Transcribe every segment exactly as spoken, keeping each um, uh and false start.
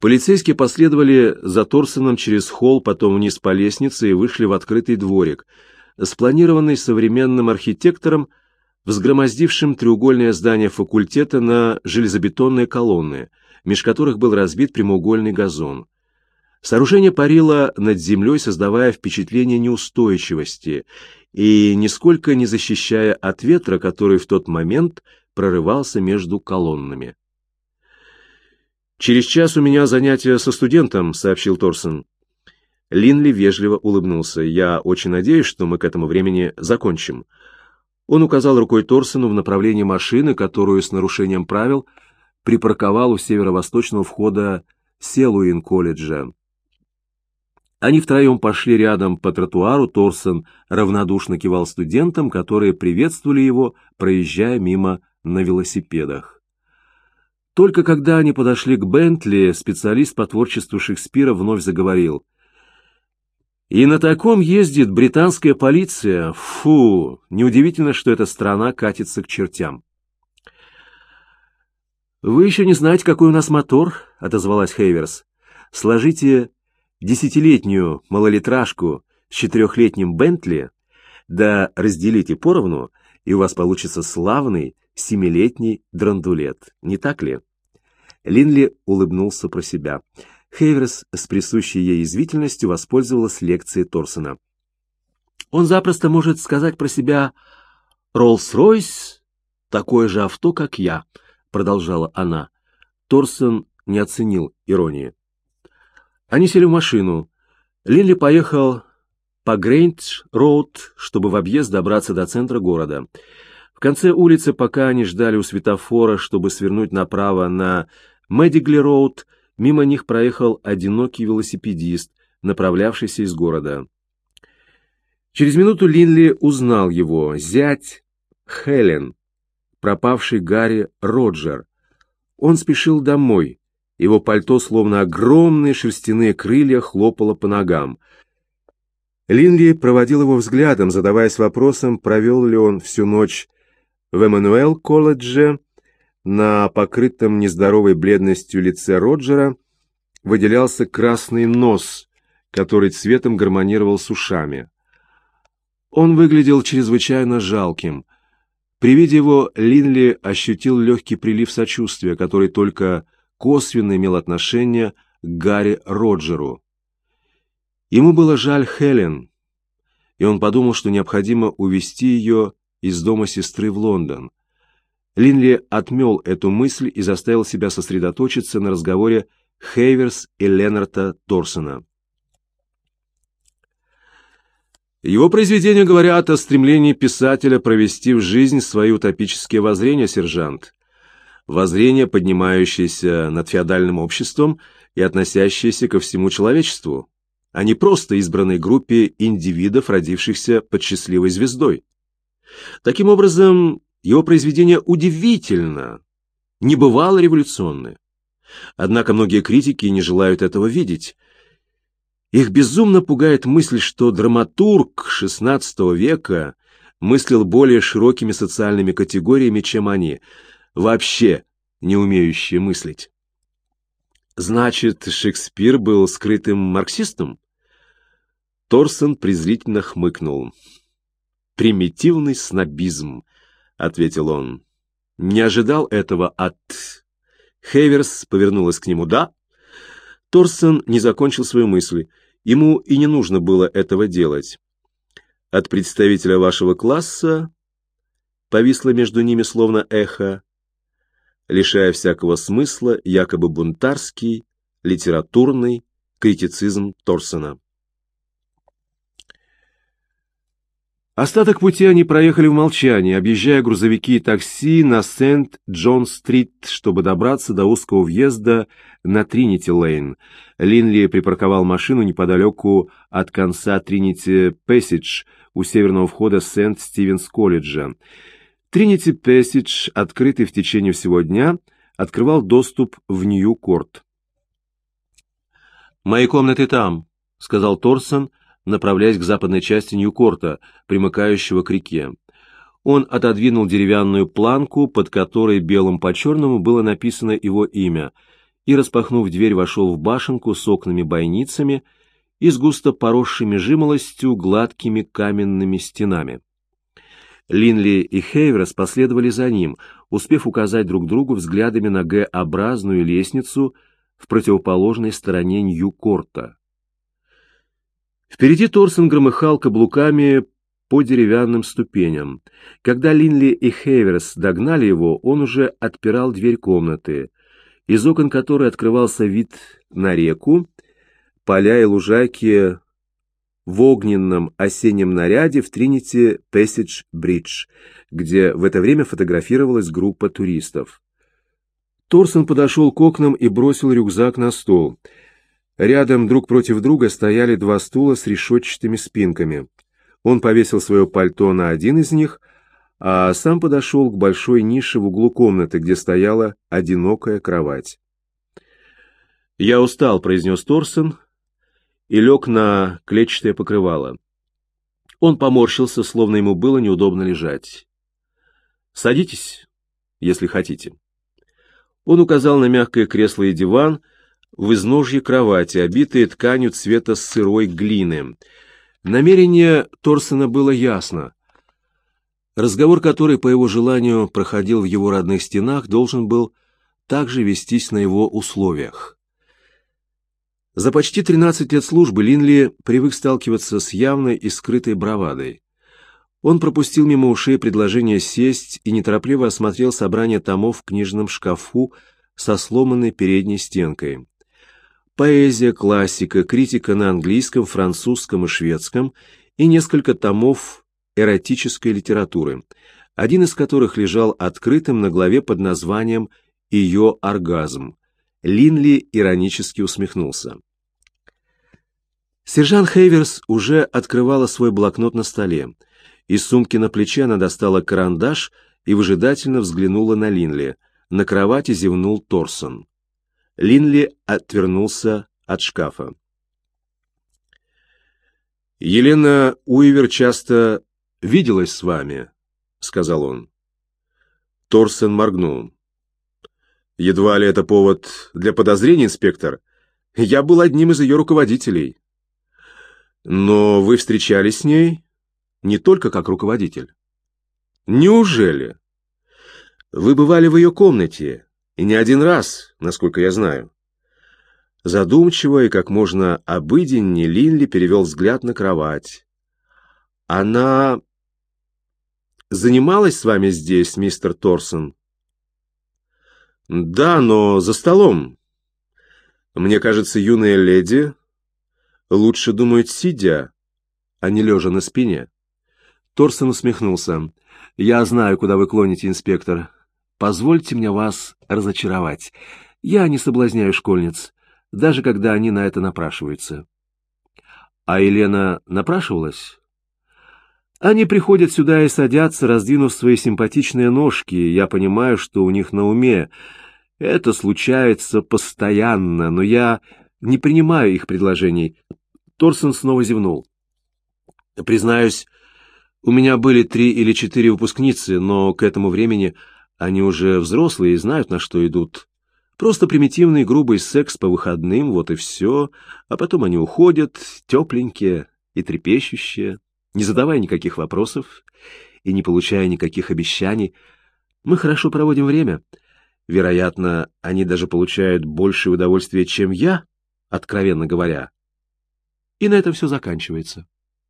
Полицейские последовали за Торсоном через холл, потом вниз по лестнице и вышли в открытый дворик, спланированный современным архитектором, взгромоздившим треугольное здание факультета на железобетонные колонны, меж которых был разбит прямоугольный газон. Сооружение парило над землей, создавая впечатление неустойчивости и нисколько не защищая от ветра, который в тот момент прорывался между колоннами. «Через час у меня занятие со студентом», — сообщил Торсон. Линли вежливо улыбнулся. «Я очень надеюсь, что мы к этому времени закончим». Он указал рукой Торсону в направлении машины, которую с нарушением правил припарковал у северо-восточного входа Селуин-колледжа. Они втроем пошли рядом по тротуару. Торсон равнодушно кивал студентам, которые приветствовали его, проезжая мимо на велосипедах. Только когда они подошли к Бентли, специалист по творчеству Шекспира вновь заговорил. «И на таком ездит британская полиция. Фу! Неудивительно, что эта страна катится к чертям». «Вы еще не знаете, какой у нас мотор?» — отозвалась Хейверс. «Сложите десятилетнюю малолитражку с четырехлетним Бентли, да разделите поровну, и у вас получится славный семилетний драндулет. Не так ли?» Линли улыбнулся про себя. Хейверс с присущей ей язвительностью воспользовалась лекцией Торсона. «Он запросто может сказать про себя «Роллс-Ройс — такое же авто, как я», — продолжала она. Торсон не оценил иронии. Они сели в машину. Линли поехал по Грейндж-роуд, чтобы в объезд добраться до центра города. В конце улицы, пока они ждали у светофора, чтобы свернуть направо на Медигли-роуд, мимо них проехал одинокий велосипедист, направлявшийся из города. Через минуту Линли узнал его. Зять Хелен, пропавший Гарри Роджер. Он спешил домой. Его пальто, словно огромные шерстяные крылья, хлопало по ногам. Линли проводил его взглядом, задаваясь вопросом, провел ли он всю ночь в Эммануэл-колледже. На покрытом нездоровой бледностью лице Роджера выделялся красный нос, который цветом гармонировал с ушами. Он выглядел чрезвычайно жалким. При виде его Линли ощутил легкий прилив сочувствия, который только косвенно имел отношение к Гарри Роджеру. Ему было жаль Хелен, и он подумал, что необходимо увезти ее из дома сестры в Лондон. Линли отмел эту мысль и заставил себя сосредоточиться на разговоре Хейверс и Ленарта Торсона. Его произведения говорят о стремлении писателя провести в жизнь свои утопические воззрения, сержант. Воззрения, поднимающиеся над феодальным обществом и относящиеся ко всему человечеству, а не просто избранной группе индивидов, родившихся под счастливой звездой. Таким образом, его произведения удивительно, небывало революционны. Однако многие критики не желают этого видеть. Их безумно пугает мысль, что драматург шестнадцатого века мыслил более широкими социальными категориями, чем они, вообще не умеющие мыслить. Значит, Шекспир был скрытым марксистом? Торсон презрительно хмыкнул. «Примитивный снобизм», — ответил он. «Не ожидал этого от...» Хейверс повернулась к нему. «Да?» Торсон не закончил свою мысль. Ему и не нужно было этого делать. «От представителя вашего класса...» повисло между ними словно эхо, лишая всякого смысла якобы бунтарский, литературный критицизм Торсона. Остаток пути они проехали в молчании, объезжая грузовики и такси на Сент-Джон-стрит, чтобы добраться до узкого въезда на Тринити-лейн. Линли припарковал машину неподалеку от конца Тринити-Пэссидж у северного входа Сент-Стивенс-колледжа. Тринити-Пэссидж, открытый в течение всего дня, открывал доступ в Нью-Корт. «Мои комнаты там», — сказал Торсон, направляясь к западной части Нью-Корта, примыкающего к реке. Он отодвинул деревянную планку, под которой белым по черному было написано его имя, и, распахнув дверь, вошел в башенку с окнами-бойницами и с густо поросшими жимолостью гладкими каменными стенами. Линли и Хейверс последовали за ним, успев указать друг другу взглядами на Г-образную лестницу в противоположной стороне Нью-Корта. Впереди Торсон громыхал каблуками по деревянным ступеням. Когда Линли и Хейверс догнали его, он уже отпирал дверь комнаты, из окон которой открывался вид на реку, поля и лужайки в огненном осеннем наряде в Тринити Пэссидж-Бридж, где в это время фотографировалась группа туристов. Торсон подошел к окнам и бросил рюкзак на стол. Рядом друг против друга стояли два стула с решетчатыми спинками. Он повесил свое пальто на один из них, а сам подошел к большой нише в углу комнаты, где стояла одинокая кровать. «Я устал», — произнес Торсон, и лег на клетчатое покрывало. Он поморщился, словно ему было неудобно лежать. «Садитесь, если хотите». Он указал на мягкое кресло и диван в изножье кровати, обитые тканью цвета сырой глины. Намерение Торсона было ясно. Разговор, который, по его желанию, проходил в его родных стенах, должен был также вестись на его условиях. За почти тринадцать лет службы Линли привык сталкиваться с явной и скрытой бравадой. Он пропустил мимо ушей предложение сесть и неторопливо осмотрел собрание томов в книжном шкафу со сломанной передней стенкой. Поэзия, классика, критика на английском, французском и шведском и несколько томов эротической литературы, один из которых лежал открытым на главе под названием «Ее оргазм». Линли иронически усмехнулся. Сержант Хейверс уже открывала свой блокнот на столе. Из сумки на плече она достала карандаш и выжидательно взглянула на Линли. На кровати зевнул Торсон. Линли отвернулся от шкафа. «Елена Уивер часто виделась с вами», — сказал он. Торсон моргнул. «Едва ли это повод для подозрений, инспектор? Я был одним из ее руководителей». «Но вы встречались с ней не только как руководитель». «Неужели? Вы бывали в ее комнате, и не один раз, насколько я знаю». Задумчиво и как можно обыденнее Линли перевел взгляд на кровать. «Она занималась с вами здесь, мистер Торсон?» «Да, но за столом. Мне кажется, юная леди лучше думает сидя, а не лежа на спине». Торсон усмехнулся. «Я знаю, куда вы клоните, инспектор. Позвольте мне вас разочаровать. Я не соблазняю школьниц, даже когда они на это напрашиваются». «А Елена напрашивалась?» «Они приходят сюда и садятся, раздвинув свои симпатичные ножки. Я понимаю, что у них на уме. Это случается постоянно, но я не принимаю их предложений». Торсон снова зевнул. «Признаюсь, у меня были три или четыре выпускницы, но к этому времени они уже взрослые и знают, на что идут. Просто примитивный грубый секс по выходным, вот и все. А потом они уходят, тепленькие и трепещущие, не задавая никаких вопросов и не получая никаких обещаний. Мы хорошо проводим время. Вероятно, они даже получают большее удовольствие, чем я, откровенно говоря. И на этом все заканчивается».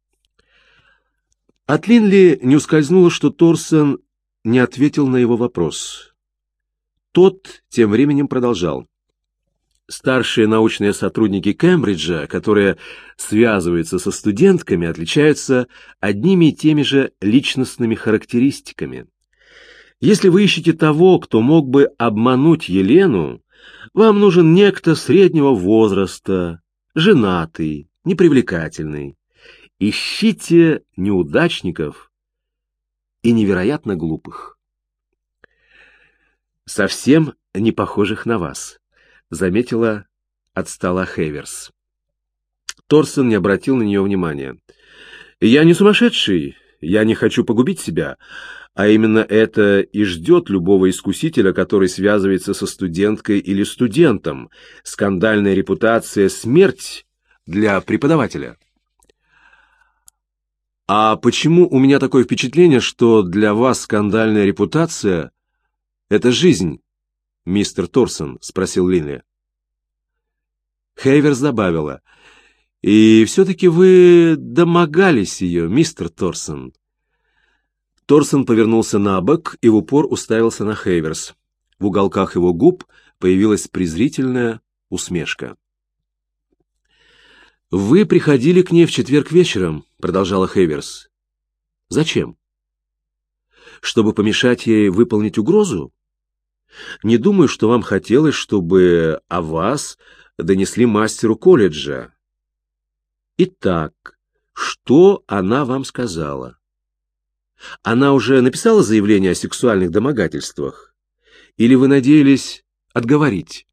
От Линли не ускользнуло, что Торсон не ответил на его вопрос. Тот тем временем продолжал. «Старшие научные сотрудники Кембриджа, которые связываются со студентками, отличаются одними и теми же личностными характеристиками. Если вы ищете того, кто мог бы обмануть Елену, вам нужен некто среднего возраста, женатый, непривлекательный. Ищите неудачников и невероятно глупых. Совсем не похожих на вас», — заметила от стола Хейверс. Торсон не обратил на нее внимания. «Я не сумасшедший, я не хочу погубить себя. А именно это и ждет любого искусителя, который связывается со студенткой или студентом. Скандальная репутация — смерть для преподавателя. «А почему у меня такое впечатление, что для вас скандальная репутация — это жизнь, мистер Торсон?» — спросил Линли. Хейверс добавила: «И все-таки вы домогались ее, мистер Торсон». Торсон повернулся на бок и в упор уставился на Хейверс. В уголках его губ появилась презрительная усмешка. «Вы приходили к ней в четверг вечером», — продолжала Хейверс. «Зачем? Чтобы помешать ей выполнить угрозу? Не думаю, что вам хотелось, чтобы о вас донесли мастеру колледжа. Итак, что она вам сказала? Она уже написала заявление о сексуальных домогательствах? Или вы надеялись отговорить?»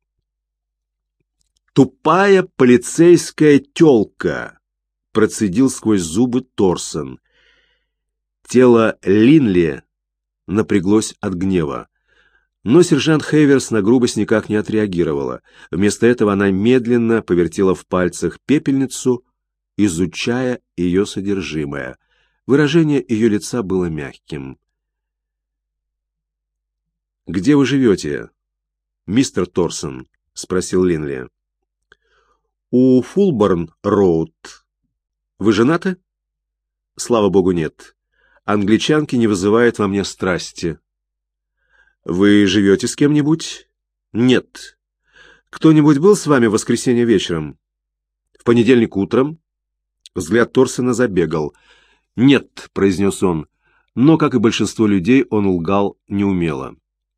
«Тупая полицейская тёлка», — процедил сквозь зубы Торсон. Тело Линли напряглось от гнева. Но сержант Хейверс на грубость никак не отреагировала. Вместо этого она медленно повертела в пальцах пепельницу, изучая ее содержимое. Выражение ее лица было мягким. «Где вы живете, мистер Торсон?» — спросил Линли. «У Фулборн-роуд. Вы женаты?» «Слава богу, нет. Англичанки не вызывают во мне страсти». «Вы живете с кем-нибудь?» «Нет. Кто-нибудь был с вами в воскресенье вечером?» «В понедельник утром?» Взгляд Торсона забегал. «Нет», — произнес он, но, как и большинство людей, он лгал неумело.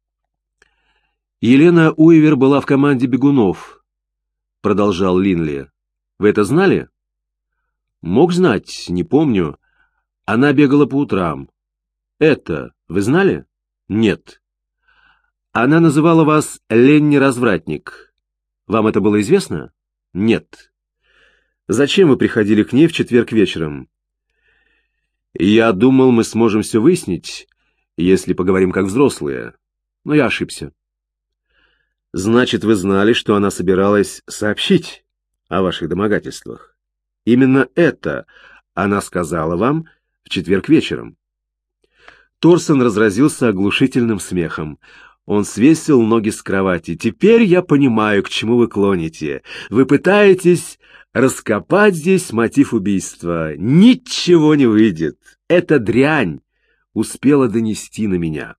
«Елена Уивер была в команде бегунов», — продолжал Линли. «Вы это знали?» «Мог знать, не помню. Она бегала по утрам». «Это вы знали?» «Нет». «Она называла вас Ленни-развратник. Вам это было известно?» «Нет». «Зачем вы приходили к ней в четверг вечером?» «Я думал, мы сможем все выяснить, если поговорим как взрослые, но я ошибся». «Значит, вы знали, что она собиралась сообщить о ваших домогательствах? Именно это она сказала вам в четверг вечером?» Торсон разразился оглушительным смехом. Он свесил ноги с кровати. «Теперь я понимаю, к чему вы клоните. Вы пытаетесь раскопать здесь мотив убийства. Ничего не выйдет. Эта дрянь успела донести на меня».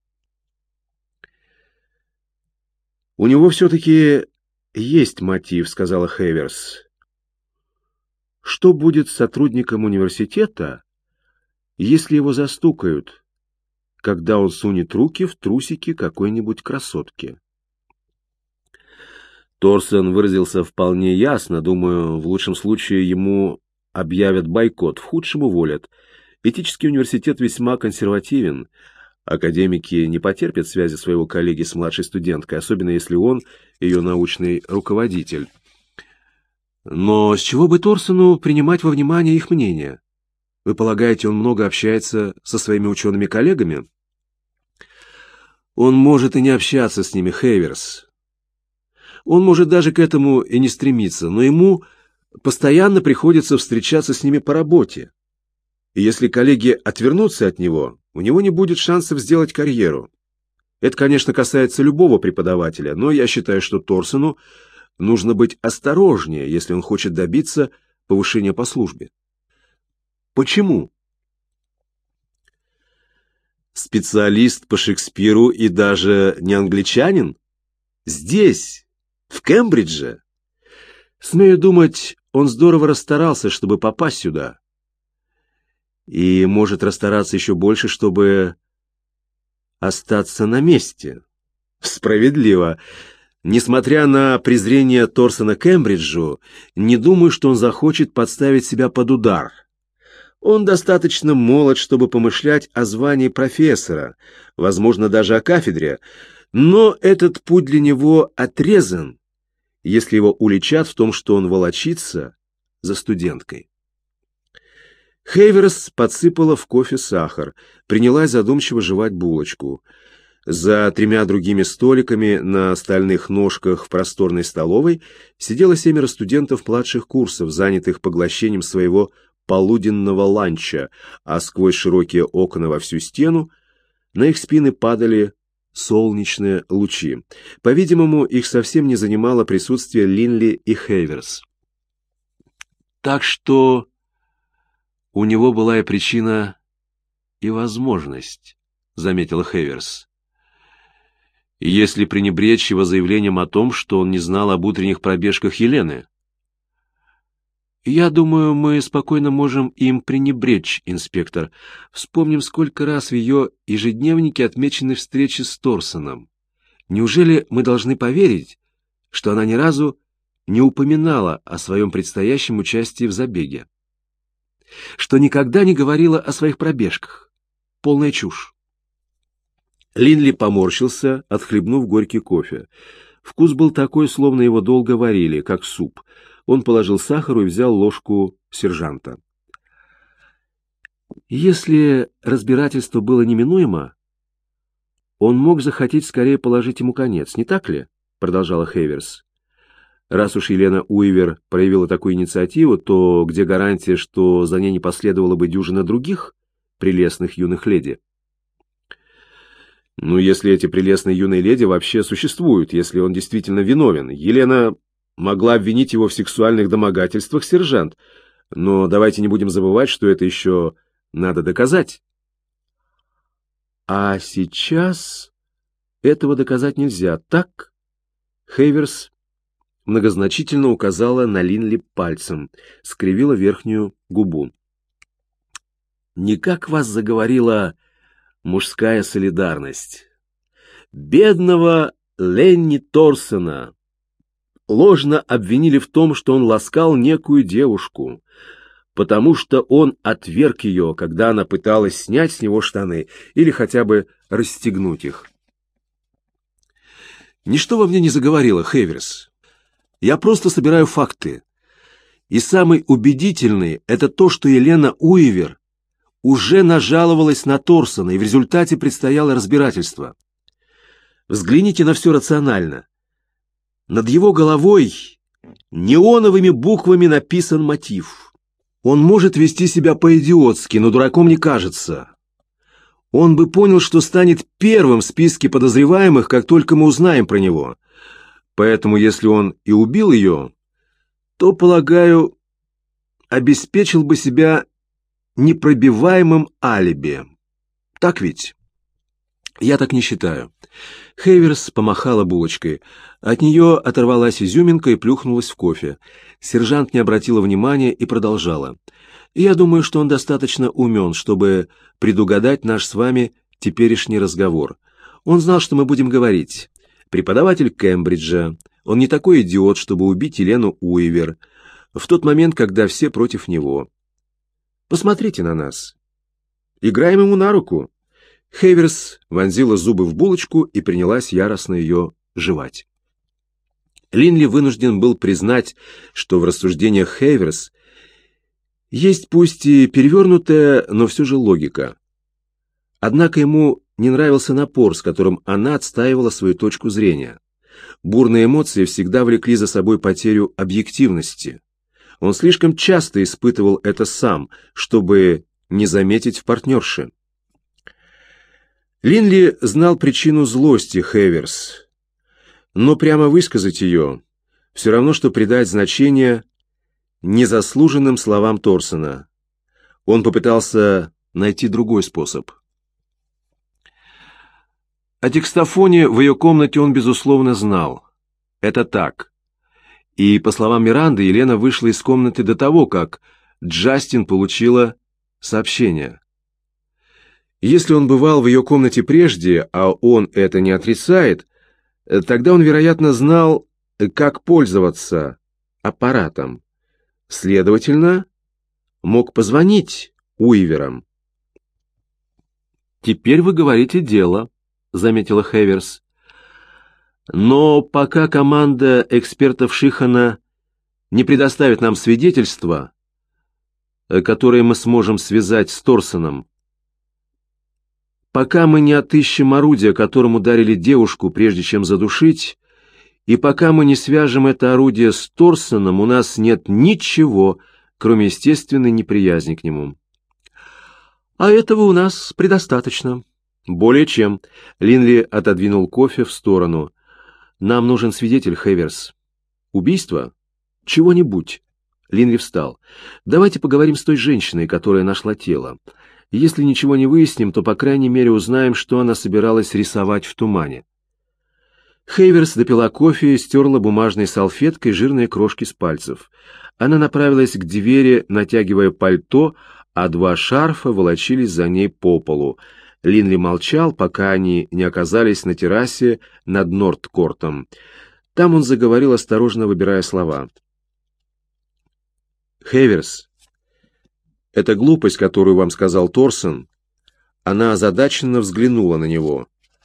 «У него все-таки есть мотив», — сказала Хейверс. «Что будет с сотрудником университета, если его застукают, когда он сунет руки в трусики какой-нибудь красотки?» Торсон выразился вполне ясно. Думаю, в лучшем случае ему объявят бойкот, в худшем уволят. Этический университет весьма консервативен. Академики не потерпят связи своего коллеги с младшей студенткой, особенно если он ее научный руководитель. Но с чего бы Торсону принимать во внимание их мнение? Вы полагаете, он много общается со своими учеными коллегами? Он может и не общаться с ними, Хейверс. Он может даже к этому и не стремиться, но ему постоянно приходится встречаться с ними по работе. И если коллеги отвернутся от него, у него не будет шансов сделать карьеру. Это, конечно, касается любого преподавателя, но я считаю, что Торсону нужно быть осторожнее, если он хочет добиться повышения по службе. Почему? Специалист по Шекспиру и даже не англичанин? Здесь, в Кембридже? Смею думать, он здорово расстарался, чтобы попасть сюда. И может расстараться еще больше, чтобы остаться на месте. Справедливо. Несмотря на презрение Торсона к Кембриджу, не думаю, что он захочет подставить себя под удар. Он достаточно молод, чтобы помышлять о звании профессора, возможно, даже о кафедре, но этот путь для него отрезан, если его уличат в том, что он волочится за студенткой. Хейверс подсыпала в кофе сахар, принялась задумчиво жевать булочку. За тремя другими столиками на стальных ножках в просторной столовой сидело семеро студентов младших курсов, занятых поглощением своего полуденного ланча, а сквозь широкие окна во всю стену на их спины падали солнечные лучи. По-видимому, их совсем не занимало присутствие Линли и Хейверс. Так что у него была и причина, и возможность, заметила Хейверс. Если пренебречь его заявлением о том, что он не знал об утренних пробежках Елены. Я думаю, мы спокойно можем им пренебречь, инспектор. Вспомним, сколько раз в ее ежедневнике отмечены встречи с Торсоном. Неужели мы должны поверить, что она ни разу не упоминала о своем предстоящем участии в забеге? Что никогда не говорила о своих пробежках? Полная чушь. Линли поморщился, отхлебнув горький кофе. Вкус был такой, словно его долго варили, как суп. Он положил сахару и взял ложку сержанта. Если разбирательство было неминуемо, он мог захотеть скорее положить ему конец, не так ли? Продолжала Хейверс. Раз уж Елена Уивер проявила такую инициативу, то где гарантия, что за ней не последовало бы дюжина других прелестных юных леди? Ну, если эти прелестные юные леди вообще существуют, если он действительно виновен. Елена могла обвинить его в сексуальных домогательствах, сержант, но давайте не будем забывать, что это еще надо доказать. А сейчас этого доказать нельзя, так? Хейверс многозначительно указала на Линли пальцем, скривила верхнюю губу. Никак вас заговорила мужская солидарность. Бедного Ленни Торсона ложно обвинили в том, что он ласкал некую девушку, потому что он отверг ее, когда она пыталась снять с него штаны или хотя бы расстегнуть их. Ничто во мне не заговорило, Хейверс. Я просто собираю факты. И самый убедительный — это то, что Елена Уивер уже нажаловалась на Торсона, и в результате предстояло разбирательство. Взгляните на все рационально. Над его головой неоновыми буквами написан мотив. Он может вести себя по-идиотски, но дураком не кажется. Он бы понял, что станет первым в списке подозреваемых, как только мы узнаем про него. Поэтому, если он и убил ее, то, полагаю, обеспечил бы себя непробиваемым алиби. Так ведь? Я так не считаю. Хейверс помахала булочкой. От нее оторвалась изюминка и плюхнулась в кофе. Сержант не обратила внимания и продолжала. Я думаю, что он достаточно умен, чтобы предугадать наш с вами теперешний разговор. Он знал, что мы будем говорить. Преподаватель Кембриджа. Он не такой идиот, чтобы убить Елену Уивер в тот момент, когда все против него. Посмотрите на нас. Играем ему на руку. Хейверс вонзила зубы в булочку и принялась яростно ее жевать. Линли вынужден был признать, что в рассуждениях Хейверс есть пусть и перевернутая, но все же логика. Однако ему не нравился напор, с которым она отстаивала свою точку зрения. Бурные эмоции всегда влекли за собой потерю объективности. Он слишком часто испытывал это сам, чтобы не заметить в партнерше. Линли знал причину злости Хейверс, но прямо высказать ее все равно, что придать значение незаслуженным словам Торсона. Он попытался найти другой способ. О диктофоне в ее комнате он, безусловно, знал. Это так. И, по словам Миранды, Елена вышла из комнаты до того, как Джастин получила сообщение. Если он бывал в ее комнате прежде, а он это не отрицает, тогда он, вероятно, знал, как пользоваться аппаратом. Следовательно, мог позвонить Уиверам. «Теперь вы говорите дело», — заметила Хейверс. «Но пока команда экспертов Шихана не предоставит нам свидетельства, которые мы сможем связать с Торсоном. Пока мы не отыщем орудие, которым ударили девушку, прежде чем задушить, и пока мы не свяжем это орудие с Торсоном, у нас нет ничего, кроме естественной неприязни к нему. А этого у нас предостаточно. Более чем. Линли отодвинул кофе в сторону. Нам нужен свидетель, Хейверс. Убийство? Чего-нибудь. Линли встал. Давайте поговорим с той женщиной, которая нашла тело. Если ничего не выясним, то, по крайней мере, узнаем, что она собиралась рисовать в тумане. Хейверс допила кофе и стерла бумажной салфеткой жирные крошки с пальцев. Она направилась к двери, натягивая пальто, а два шарфа волочились за ней по полу. Линли молчал, пока они не оказались на террасе над Нордкортом. Там он заговорил, осторожно выбирая слова. «Хейверс, эта глупость, которую вам сказал Торсон», она озадаченно взглянула на него.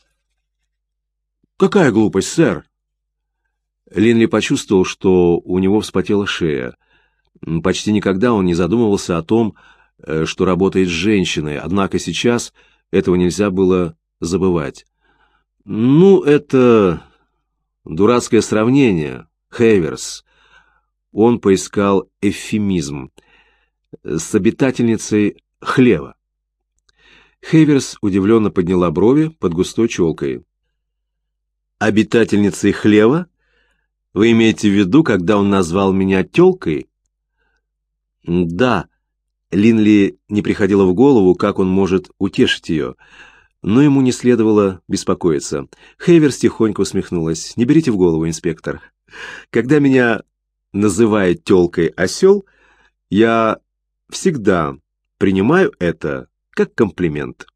«Какая глупость, сэр?» Линли почувствовал, что у него вспотела шея. Почти никогда он не задумывался о том, что работает с женщиной, однако сейчас этого нельзя было забывать. «Ну, это дурацкое сравнение, Хейверс». Он поискал эвфемизм. «С обитательницей хлева». Хейверс удивленно подняла брови под густой челкой. «Обитательницей хлева? Вы имеете в виду, когда он назвал меня тёлкой?» «Да». Линли не приходило в голову, как он может утешить ее, но ему не следовало беспокоиться. Хейверс тихонько усмехнулась. «Не берите в голову, инспектор. Когда меня называет тёлкой осел, я всегда принимаю это как комплимент».